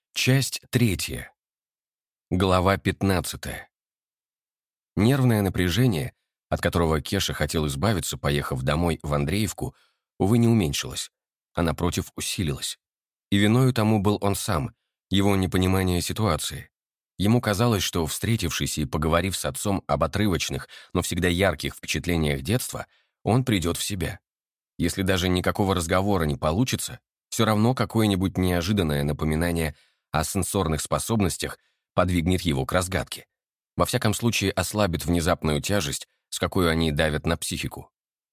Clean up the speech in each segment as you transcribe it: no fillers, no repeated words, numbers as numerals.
Часть третья. Глава 15. Нервное напряжение, от которого Кеша хотел избавиться, поехав домой в Андреевку, увы, не уменьшилось, а напротив усилилось. И виною тому был он сам, его непонимание ситуации. Ему казалось, что, встретившись и поговорив с отцом об отрывочных, но всегда ярких впечатлениях детства, он придет в себя. Если даже никакого разговора не получится, все равно какое-нибудь неожиданное напоминание о сенсорных способностях подвигнет его к разгадке. Во всяком случае, ослабит внезапную тяжесть, с какой они давят на психику.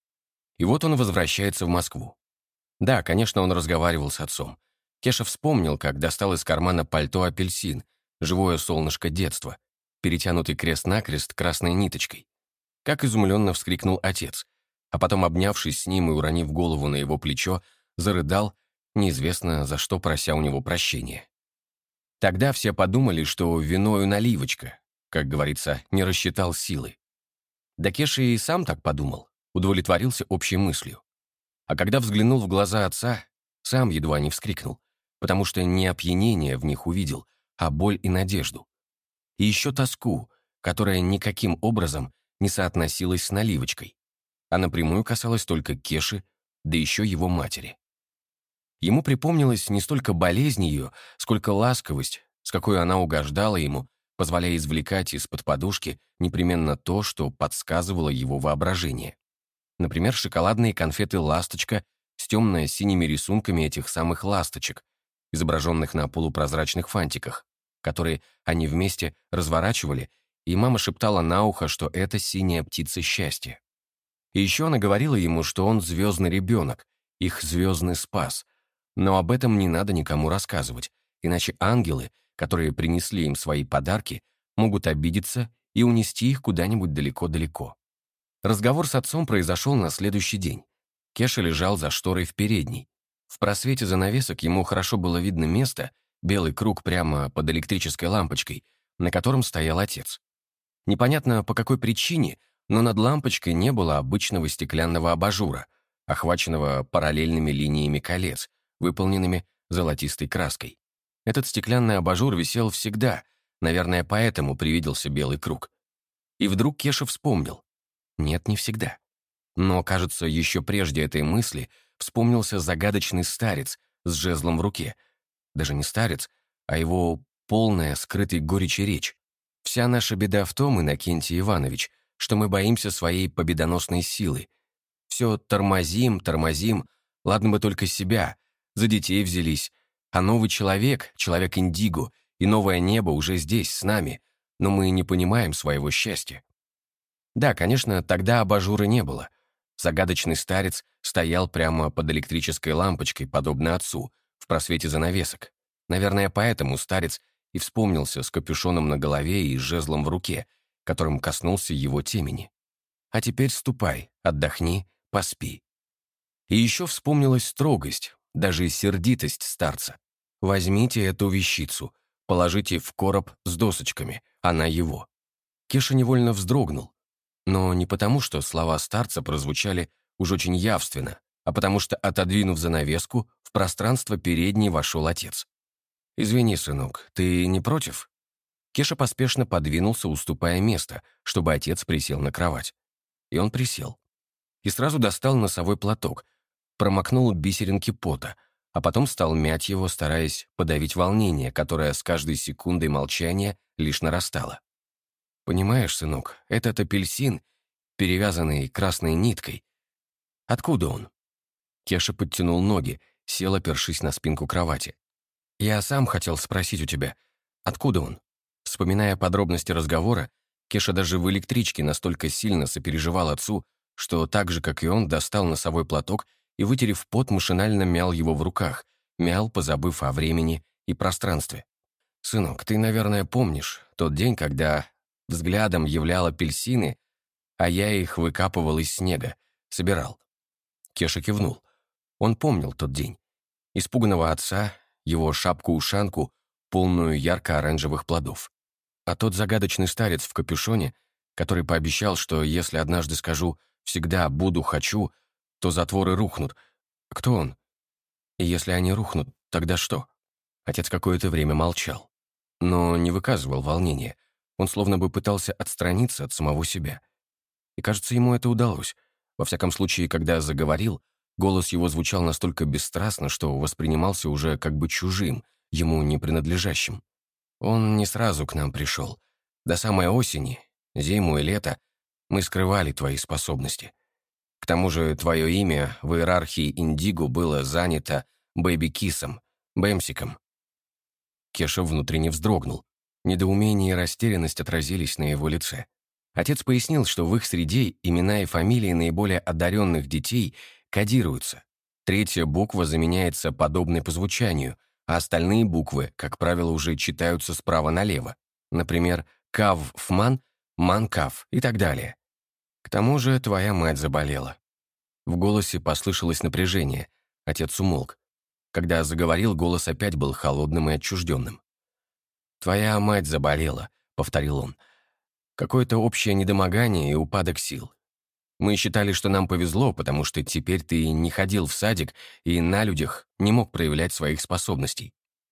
И вот он возвращается в Москву. Да, конечно, он разговаривал с отцом. Кеша вспомнил, как достал из кармана пальто апельсин, живое солнышко детства, перетянутый крест-накрест красной ниточкой. Как изумленно вскрикнул отец, а потом, обнявшись с ним и уронив голову на его плечо, зарыдал, неизвестно за что прося у него прощения. Тогда все подумали, что виною наливочка, как говорится, не рассчитал силы. Да Кеша и сам так подумал, удовлетворился общей мыслью. А когда взглянул в глаза отца, сам едва не вскрикнул, потому что не опьянение в них увидел, а боль и надежду. И еще тоску, которая никаким образом не соотносилась с наливочкой, а напрямую касалась только Кеши, да еще его матери. Ему припомнилась не столько болезнь ее, сколько ласковость, с какой она угождала ему, позволяя извлекать из-под подушки непременно то, что подсказывало его воображение. Например, шоколадные конфеты «Ласточка» с темно-синими рисунками этих самых ласточек, изображенных на полупрозрачных фантиках, которые они вместе разворачивали, и мама шептала на ухо, что это синяя птица счастья. И еще она говорила ему, что он звездный ребенок, их звездный спас, но об этом не надо никому рассказывать, иначе ангелы, которые принесли им свои подарки, могут обидеться и унести их куда-нибудь далеко-далеко. Разговор с отцом произошел на следующий день. Кеша лежал за шторой в передней. В просвете занавесок ему хорошо было видно место, белый круг прямо под электрической лампочкой, на котором стоял отец. Непонятно по какой причине, но над лампочкой не было обычного стеклянного абажура, охваченного параллельными линиями колец, выполненными золотистой краской. Этот стеклянный абажур висел всегда, наверное, поэтому привиделся белый круг. И вдруг Кеша вспомнил. Нет, не всегда. Но, кажется, еще прежде этой мысли вспомнился загадочный старец с жезлом в руке. Даже не старец, а его полная скрытой горечи речь. «Вся наша беда в том, Иннокентий Иванович, что мы боимся своей победоносной силы. Все тормозим, ладно бы только себя, за детей взялись. А новый человек, человек Индиго, и новое небо уже здесь, с нами, но мы не понимаем своего счастья». Да, конечно, тогда абажура не было. Загадочный старец стоял прямо под электрической лампочкой, подобно отцу, в просвете занавесок. Наверное, поэтому старец и вспомнился с капюшоном на голове и жезлом в руке, которым коснулся его темени. «А теперь ступай, отдохни, поспи». И еще вспомнилась строгость, даже сердитость старца. «Возьмите эту вещицу, положите в короб с досочками, она его». Кеша невольно вздрогнул, но не потому, что слова старца прозвучали уж очень явственно, а потому что, отодвинув занавеску, в пространство передней вошел отец. «Извини, сынок, ты не против?» Кеша поспешно подвинулся, уступая место, чтобы отец присел на кровать. И он присел. И сразу достал носовой платок, промокнул бисеринки пота, а потом стал мять его, стараясь подавить волнение, которое с каждой секундой молчания лишь нарастало. «Понимаешь, сынок, этот апельсин, перевязанный красной ниткой. Откуда он?» Кеша подтянул ноги, сел, опершись на спинку кровати. «Я сам хотел спросить у тебя, откуда он?» Вспоминая подробности разговора, Кеша даже в электричке настолько сильно сопереживал отцу, что так же, как и он, достал носовой платок и, вытерев пот, машинально мял его в руках, мял, позабыв о времени и пространстве. «Сынок, ты, наверное, помнишь тот день, когда взглядом являл апельсины, а я их выкапывал из снега, собирал». Кеша кивнул. Он помнил тот день. Испуганного отца, его шапку-ушанку, полную ярко-оранжевых плодов. А тот загадочный старец в капюшоне, который пообещал, что если однажды скажу «всегда буду, хочу», то затворы рухнут. Кто он? И если они рухнут, тогда что? Отец какое-то время молчал, но не выказывал волнения. Он словно бы пытался отстраниться от самого себя. И, кажется, ему это удалось. Во всяком случае, когда заговорил, голос его звучал настолько бесстрастно, что воспринимался уже как бы чужим, ему не принадлежащим. Он не сразу к нам пришел. До самой осени, зиму и лето мы скрывали твои способности. К тому же твое имя в иерархии Индиго было занято Бэйби-Кисом, Бэмсиком. Кеша внутренне вздрогнул. Недоумение и растерянность отразились на его лице. Отец пояснил, что в их среде имена и фамилии наиболее одаренных детей кодируются. Третья буква заменяется подобной по звучанию, а остальные буквы, как правило, уже читаются справа налево. Например, Кав-Фман, Манкав и так далее. К тому же твоя мать заболела. В голосе послышалось напряжение. Отец умолк. Когда заговорил, голос опять был холодным и отчужденным. «Твоя мать заболела», — повторил он. «Какое-то общее недомогание и упадок сил. Мы считали, что нам повезло, потому что теперь ты не ходил в садик и на людях не мог проявлять своих способностей.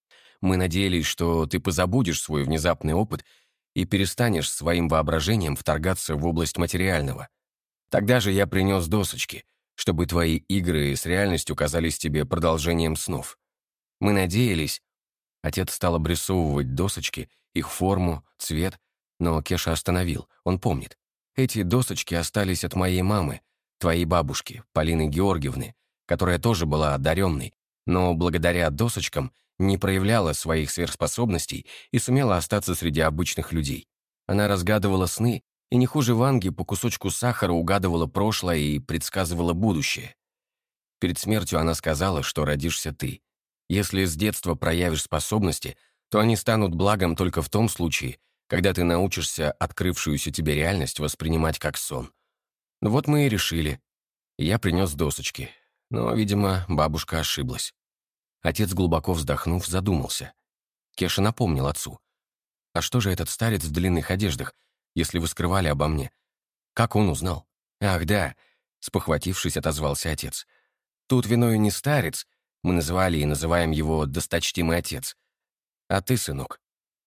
Мы надеялись, что ты позабудешь свой внезапный опыт и перестанешь своим воображением вторгаться в область материального. Тогда же я принес досочки, чтобы твои игры с реальностью казались тебе продолжением снов. Мы надеялись...» Отец стал обрисовывать досочки, их форму, цвет, но Кеша остановил, он помнит. Эти досочки остались от моей мамы, твоей бабушки, Полины Георгиевны, которая тоже была одаренной, но благодаря досочкам не проявляла своих сверхспособностей и сумела остаться среди обычных людей. Она разгадывала сны и не хуже Ванги по кусочку сахара угадывала прошлое и предсказывала будущее. Перед смертью она сказала, что родишься ты. Если с детства проявишь способности, то они станут благом только в том случае, когда ты научишься открывшуюся тебе реальность воспринимать как сон. Ну вот мы и решили. Я принес досочки, но, видимо, бабушка ошиблась. Отец, глубоко вздохнув, задумался. Кеша напомнил отцу. «А что же этот старец в длинных одеждах, если вы скрывали обо мне? Как он узнал?» «Ах, да», — спохватившись, отозвался отец. «Тут виною не старец, мы называли и называем его досточтимый отец. А ты, сынок?»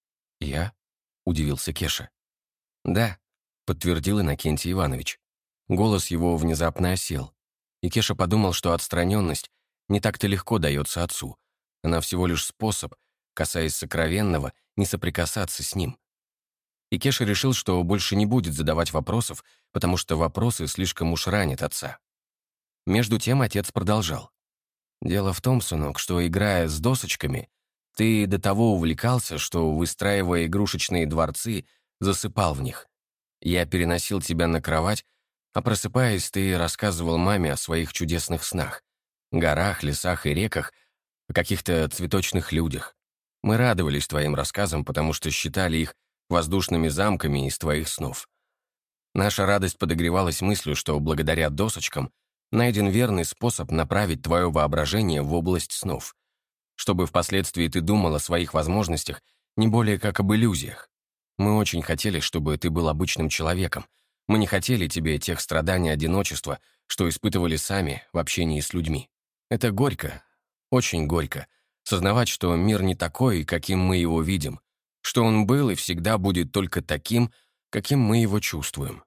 «Я?» — удивился Кеша. «Да», — подтвердил Иннокентий Иванович. Голос его внезапно осел, и Кеша подумал, что отстраненность не так-то легко дается отцу. Она всего лишь способ, касаясь сокровенного, не соприкасаться с ним. И Кеша решил, что больше не будет задавать вопросов, потому что вопросы слишком уж ранят отца. Между тем отец продолжал. «Дело в том, сынок, что, играя с досочками, ты до того увлекался, что, выстраивая игрушечные дворцы, засыпал в них. Я переносил тебя на кровать, а просыпаясь, ты рассказывал маме о своих чудесных снах. Горах, лесах и реках, о каких-то цветочных людях. Мы радовались твоим рассказам, потому что считали их воздушными замками из твоих снов. Наша радость подогревалась мыслью, что благодаря досочкам найден верный способ направить твое воображение в область снов, чтобы впоследствии ты думал о своих возможностях не более как об иллюзиях. Мы очень хотели, чтобы ты был обычным человеком. Мы не хотели тебе тех страданий одиночества, что испытывали сами в общении с людьми. Это горько, очень горько, сознавать, что мир не такой, каким мы его видим, что он был и всегда будет только таким, каким мы его чувствуем.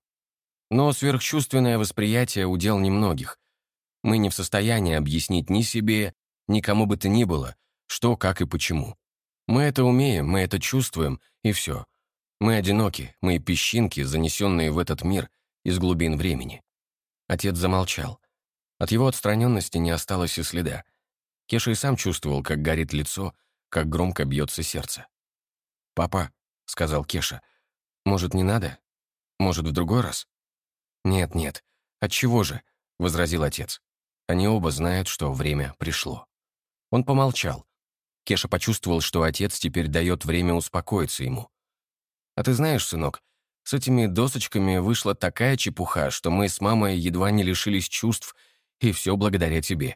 Но сверхчувственное восприятие — удел немногих. Мы не в состоянии объяснить ни себе, ни кому бы то ни было, что, как и почему. Мы это умеем, мы это чувствуем, и все. Мы одиноки, мы песчинки, занесенные в этот мир из глубин времени». Отец замолчал. От его отстраненности не осталось и следа. Кеша и сам чувствовал, как горит лицо, как громко бьется сердце. «Папа», — сказал Кеша, — «может, не надо? Может, в другой раз?» «Нет, нет. Отчего же?» — возразил отец. Они оба знают, что время пришло. Он помолчал. Кеша почувствовал, что отец теперь дает время успокоиться ему. «А ты знаешь, сынок, с этими досочками вышла такая чепуха, что мы с мамой едва не лишились чувств, и все благодаря тебе».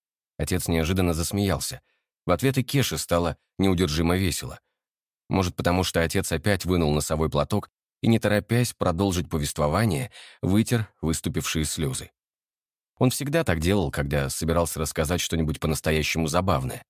Отец неожиданно засмеялся. В ответ и Кеше стало неудержимо весело. Может, потому что отец опять вынул носовой платок и, не торопясь продолжить повествование, вытер выступившие слезы. Он всегда так делал, когда собирался рассказать что-нибудь по-настоящему забавное.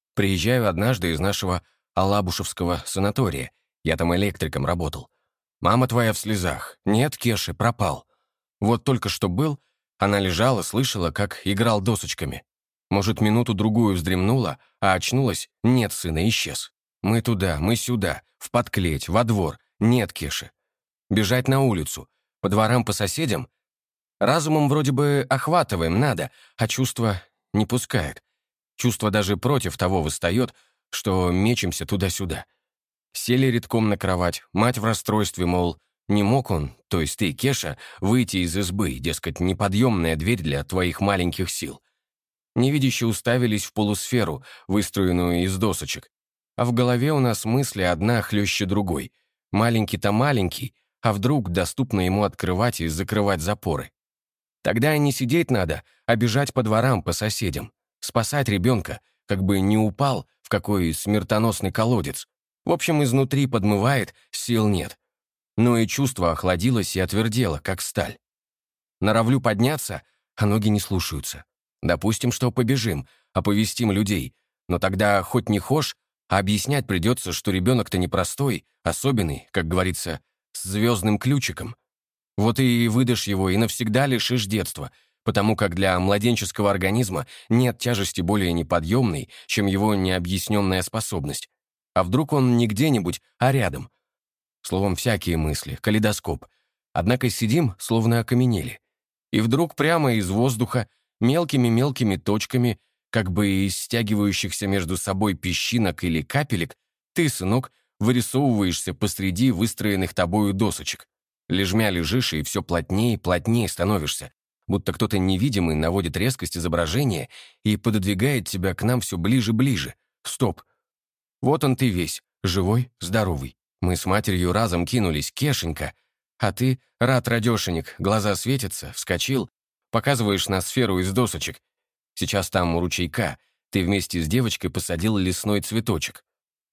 Приезжаю однажды из нашего Алабушевского санатория. Я там электриком работал. Мама твоя в слезах. Нет, Кеши, пропал. Вот только что был, она лежала, слышала, как играл досочками. Может, минуту-другую вздремнула, а очнулась, нет сына, исчез. Мы туда, мы сюда, в подклеть, во двор. Нет, Кеши. Бежать на улицу, по дворам, по соседям. Разумом вроде бы охватываем, надо, а чувство не пускает. Чувство даже против того восстает, что мечемся туда-сюда. Сели редком на кровать, мать в расстройстве, мол, не мог он, то есть ты, Кеша, выйти из избы, дескать, неподъемная дверь для твоих маленьких сил. Невидяще уставились в полусферу, выстроенную из досочек. А в голове у нас мысли одна хлеще другой. Маленький-то маленький, а вдруг доступно ему открывать и закрывать запоры. Тогда не сидеть надо, а бежать по дворам, по соседям. Спасать ребенка, как бы не упал в какой смертоносный колодец. В общем, изнутри подмывает, сил нет. Но и чувство охладилось и отвердело, как сталь. Норовлю подняться, а ноги не слушаются. Допустим, что побежим, оповестим людей, но тогда хоть не хошь, а объяснять придется, что ребенок-то непростой, особенный, как говорится, с звездным ключиком. Вот и выдашь его, и навсегда лишишь детства, потому как для младенческого организма нет тяжести более неподъемной, чем его необъясненная способность. А вдруг он не где-нибудь, а рядом? Словом, всякие мысли, калейдоскоп. Однако сидим, словно окаменели. И вдруг прямо из воздуха, мелкими-мелкими точками, как бы из стягивающихся между собой песчинок или капелек, ты, сынок, вырисовываешься посреди выстроенных тобою досочек. Лежмя лежишь, и все плотнее и плотнее становишься, будто кто-то невидимый наводит резкость изображения и пододвигает тебя к нам все ближе-ближе. Стоп. Вот он ты весь, живой, здоровый. Мы с матерью разом кинулись, Кешенька. А ты, рад радешенек, глаза светятся, вскочил, показываешь на сферу из досочек. Сейчас там у ручейка ты вместе с девочкой посадил лесной цветочек.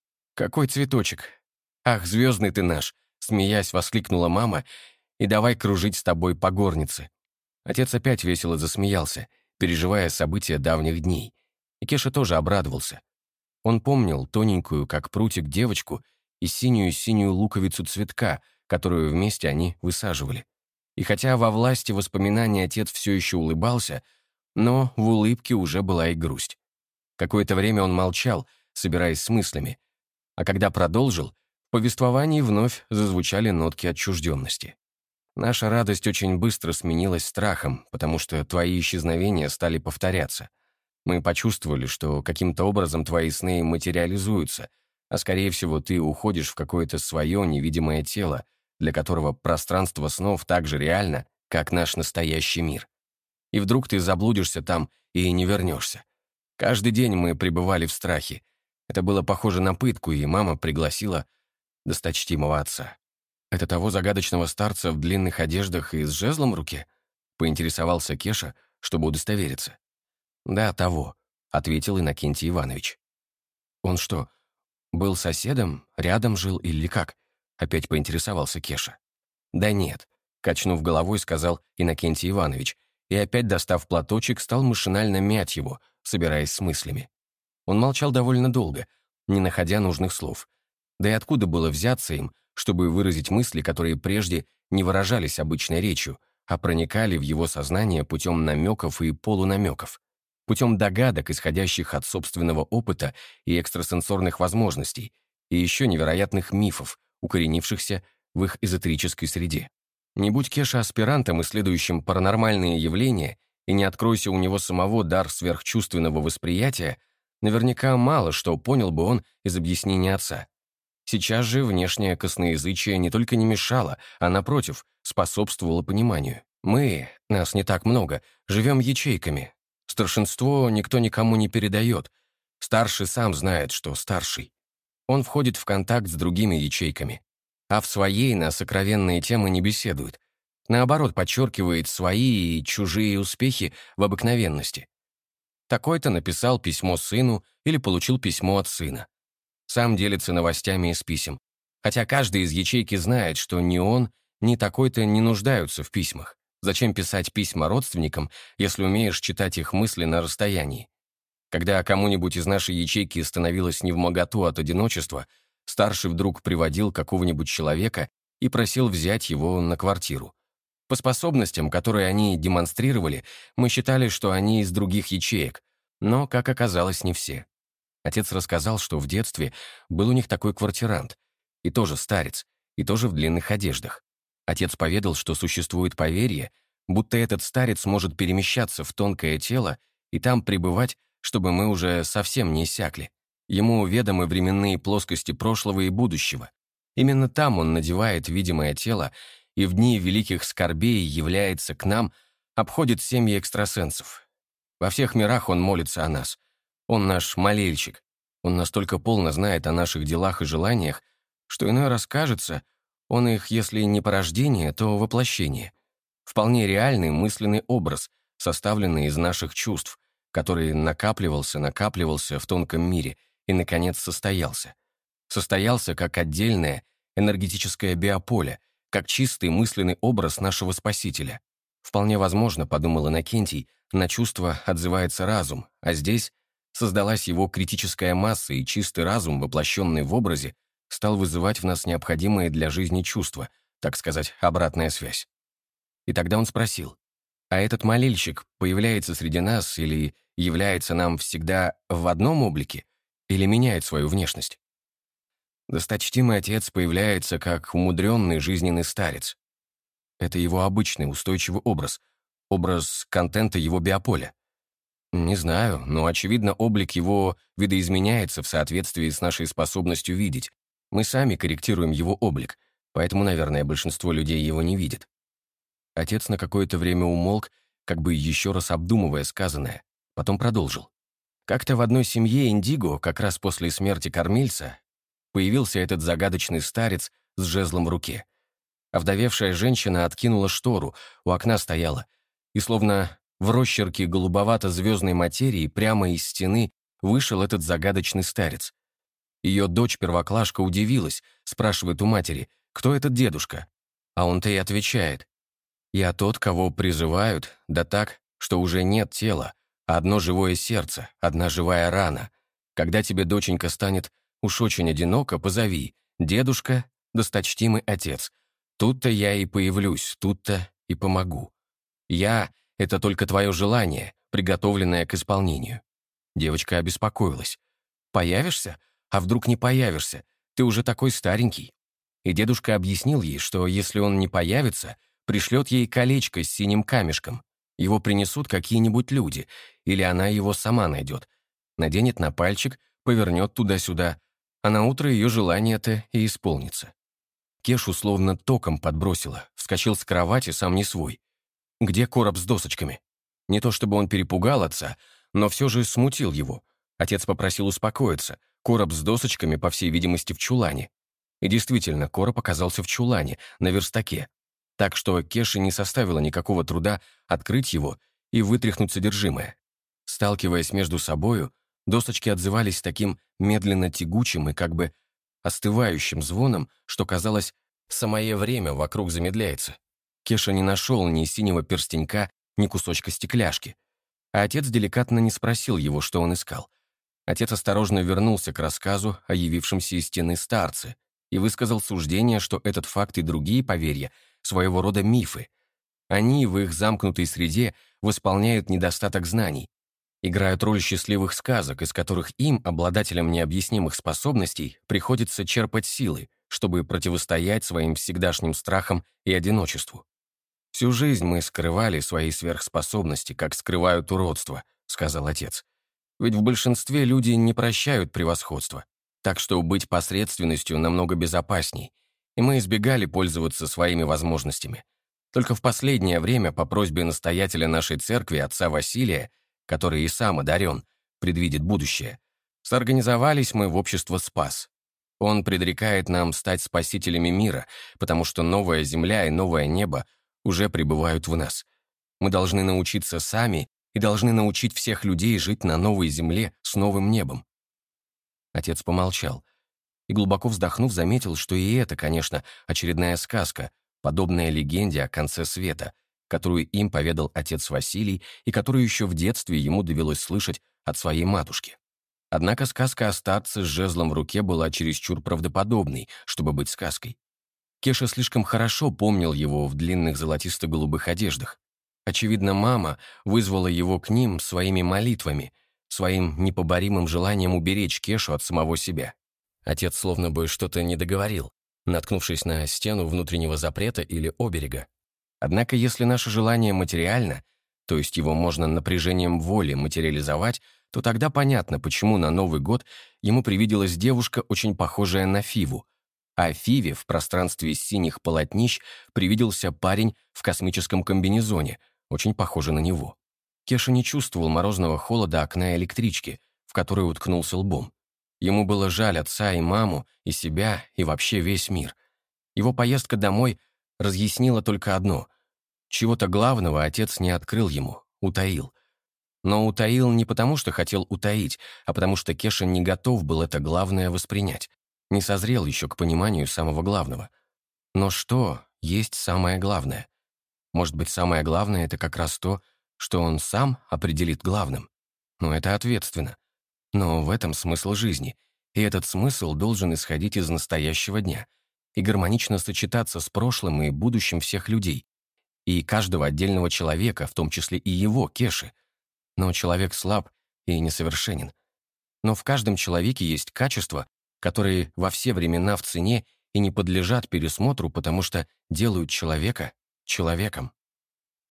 Какой цветочек? Ах, звездный ты наш, смеясь, воскликнула мама, и давай кружить с тобой по горнице. Отец опять весело засмеялся, переживая события давних дней. И Кеша тоже обрадовался. Он помнил тоненькую, как прутик, девочку и синюю-синюю луковицу цветка, которую вместе они высаживали. И хотя во власти воспоминаний отец все еще улыбался, но в улыбке уже была и грусть. Какое-то время он молчал, собираясь с мыслями, а когда продолжил, в повествовании вновь зазвучали нотки отчужденности. Наша радость очень быстро сменилась страхом, потому что твои исчезновения стали повторяться. Мы почувствовали, что каким-то образом твои сны материализуются, а скорее всего ты уходишь в какое-то свое невидимое тело, для которого пространство снов так же реально, как наш настоящий мир. И вдруг ты заблудишься там и не вернешься. Каждый день мы пребывали в страхе. Это было похоже на пытку, и мама пригласила досточтимого отца. «Это того загадочного старца в длинных одеждах и с жезлом в руке?» — поинтересовался Кеша, чтобы удостовериться. «Да, того», — ответил Иннокентий Иванович. «Он что, был соседом, рядом жил или как?» — опять поинтересовался Кеша. «Да нет», — качнув головой, сказал Иннокентий Иванович, и опять, достав платочек, стал машинально мять его, собираясь с мыслями. Он молчал довольно долго, не находя нужных слов. Да и откуда было взяться им, чтобы выразить мысли, которые прежде не выражались обычной речью, а проникали в его сознание путем намеков и полунамеков, путем догадок, исходящих от собственного опыта и экстрасенсорных возможностей, и еще невероятных мифов, укоренившихся в их эзотерической среде. Не будь Кеша аспирантом, исследующим паранормальные явления, и не откройся у него самого дар сверхчувственного восприятия, наверняка мало что понял бы он из объяснения отца. Сейчас же внешнее косноязычие не только не мешало, а, напротив, способствовало пониманию. Мы, нас не так много, живем ячейками. Старшинство никто никому не передает. Старший сам знает, что старший. Он входит в контакт с другими ячейками, а в своей на сокровенные темы не беседует. Наоборот, подчеркивает свои и чужие успехи в обыкновенности. Такой-то написал письмо сыну или получил письмо от сына. Сам делится новостями из писем. Хотя каждый из ячейки знает, что ни он, ни такой-то не нуждаются в письмах. Зачем писать письма родственникам, если умеешь читать их мысли на расстоянии? Когда кому-нибудь из нашей ячейки становилось невмоготу от одиночества, старший вдруг приводил какого-нибудь человека и просил взять его на квартиру. По способностям, которые они демонстрировали, мы считали, что они из других ячеек, но, как оказалось, не все. Отец рассказал, что в детстве был у них такой квартирант, и тоже старец, и тоже в длинных одеждах. Отец поведал, что существует поверье, будто этот старец может перемещаться в тонкое тело и там пребывать, чтобы мы уже совсем не иссякли. Ему ведомы временные плоскости прошлого и будущего. Именно там он надевает видимое тело и в дни великих скорбей является к нам, обходит семьи экстрасенсов. Во всех мирах он молится о нас. Он наш молельщик. Он настолько полно знает о наших делах и желаниях, что иной раз кажется, он их, если не порождение, то воплощение. Вполне реальный мысленный образ, составленный из наших чувств, который накапливался в тонком мире и, наконец, состоялся. Состоялся как отдельное энергетическое биополе, как чистый мысленный образ нашего Спасителя. Вполне возможно, подумал Иннокентий, на чувство отзывается разум, а здесь создалась его критическая масса, и чистый разум, воплощенный в образе, стал вызывать в нас необходимые для жизни чувства, так сказать, обратная связь. И тогда он спросил, а этот молельщик появляется среди нас или является нам всегда в одном облике, или меняет свою внешность? Досточтимый отец появляется как умудренный жизненный старец. Это его обычный устойчивый образ контента его биополя. Не знаю, но, очевидно, облик его видоизменяется в соответствии с нашей способностью видеть. Мы сами корректируем его облик, поэтому, наверное, большинство людей его не видит. Отец на какое-то время умолк, как бы еще раз обдумывая сказанное, потом продолжил. Как-то в одной семье Индиго, как раз после смерти кормильца, появился этот загадочный старец с жезлом в руке. Овдовевшая женщина откинула штору, у окна стояла, и словно в росчерке голубовато-звездной материи прямо из стены вышел этот загадочный старец. Ее дочь-первоклашка удивилась, спрашивает у матери, кто этот дедушка? А он-то и отвечает, я тот, кого призывают, да так, что уже нет тела, а одно живое сердце, одна живая рана. Когда тебе, доченька, станет уж очень одиноко, позови, дедушка, досточтимый отец. Тут-то я и появлюсь, тут-то и помогу. Я — это только твое желание, приготовленное к исполнению. Девочка обеспокоилась. Появишься? А вдруг не появишься? Ты уже такой старенький. И дедушка объяснил ей, что если он не появится, пришлет ей колечко с синим камешком. Его принесут какие-нибудь люди, или она его сама найдет. Наденет на пальчик, повернет туда-сюда, а на утро ее желание-то и исполнится. Кешу словно током подбросило, вскочил с кровати, сам не свой. Где короб с досочками? Не то чтобы он перепугал отца, но все же смутил его. Отец попросил успокоиться. Короб с досочками, по всей видимости, в чулане. И действительно, короб оказался в чулане, на верстаке. Так что Кеше не составило никакого труда открыть его и вытряхнуть содержимое. Сталкиваясь между собою, досочки отзывались таким медленно-тягучим и как бы остывающим звоном, что, казалось, самое время вокруг замедляется. Кеша не нашел ни синего перстенька, ни кусочка стекляшки. А отец деликатно не спросил его, что он искал. Отец осторожно вернулся к рассказу о явившемся из стены старце и высказал суждение, что этот факт и другие поверья — своего рода мифы. Они в их замкнутой среде восполняют недостаток знаний, играют роль счастливых сказок, из которых им, обладателям необъяснимых способностей, приходится черпать силы, чтобы противостоять своим всегдашним страхам и одиночеству. «Всю жизнь мы скрывали свои сверхспособности, как скрывают уродство», — сказал отец. «Ведь в большинстве люди не прощают превосходства, так что быть посредственностью намного безопасней, и мы избегали пользоваться своими возможностями. Только в последнее время по просьбе настоятеля нашей церкви, отца Василия, который и сам одарен, предвидит будущее, соорганизовались мы в общество «Спас». Он предрекает нам стать спасителями мира, потому что новая земля и новое небо уже пребывают в нас. Мы должны научиться сами и должны научить всех людей жить на новой земле с новым небом». Отец помолчал и, глубоко вздохнув, заметил, что и это, конечно, очередная сказка, подобная легенде о конце света, которую им поведал отец Василий и которую еще в детстве ему довелось слышать от своей матушки. Однако сказка о старце с жезлом в руке была чересчур правдоподобной, чтобы быть сказкой. Кеша слишком хорошо помнил его в длинных золотисто-голубых одеждах. Очевидно, мама вызвала его к ним своими молитвами, своим непоборимым желанием уберечь Кешу от самого себя. Отец словно бы что-то не договорил, наткнувшись на стену внутреннего запрета или оберега. Однако, если наше желание материально, то есть его можно напряжением воли материализовать, то тогда понятно, почему на Новый год ему привиделась девушка, очень похожая на Фиву, а Фиве в пространстве синих полотнищ привиделся парень в космическом комбинезоне, очень похожий на него. Кеша не чувствовал морозного холода окна электрички, в которой уткнулся лбом. Ему было жаль отца и маму, и себя, и вообще весь мир. Его поездка домой разъяснила только одно. Чего-то главного отец не открыл ему, утаил. Но утаил не потому, что хотел утаить, а потому что Кеша не готов был это главное воспринять, не созрел еще к пониманию самого главного. Но что есть самое главное? Может быть, самое главное — это как раз то, что он сам определит главным. Но это ответственно. Но в этом смысл жизни, и этот смысл должен исходить из настоящего дня и гармонично сочетаться с прошлым и будущим всех людей, и каждого отдельного человека, в том числе и его, Кеши. Но человек слаб и несовершенен. Но в каждом человеке есть качества, которые во все времена в цене и не подлежат пересмотру, потому что делают человека человеком.